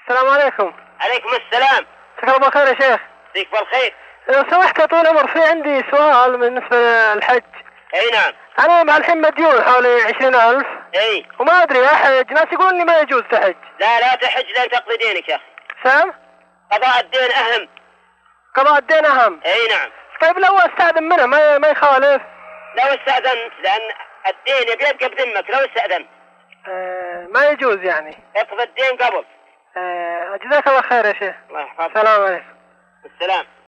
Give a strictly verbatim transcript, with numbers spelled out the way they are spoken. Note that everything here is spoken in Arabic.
السلام عليكم. عليكم السلام. مساك الله بالخير يا شيخ. فيك بالخير. لو سمحت يا طويل العمر، في عندي سؤال بالنسبة للحج. اي نعم. أنا مع الحين مديون حوالي عشرين ألف. اي. وما أدري أحج، ناس يقولون لي ما يجوز تحج. لا لا تحج لين تقضي دينك يا أخي. سام؟ قضاء الدين أهم. قضاء الدين أهم. اي نعم. طيب لو استأذن منه ما ما يخالف؟ لو استأذنت، لأن الدين بيبقى بذمك لو استأذنت. آه ما يجوز يعني. اقضي الدين قبل. آه جزاك الله خير يا شيخ. الله يحفظك. السلام عليكم. السلام.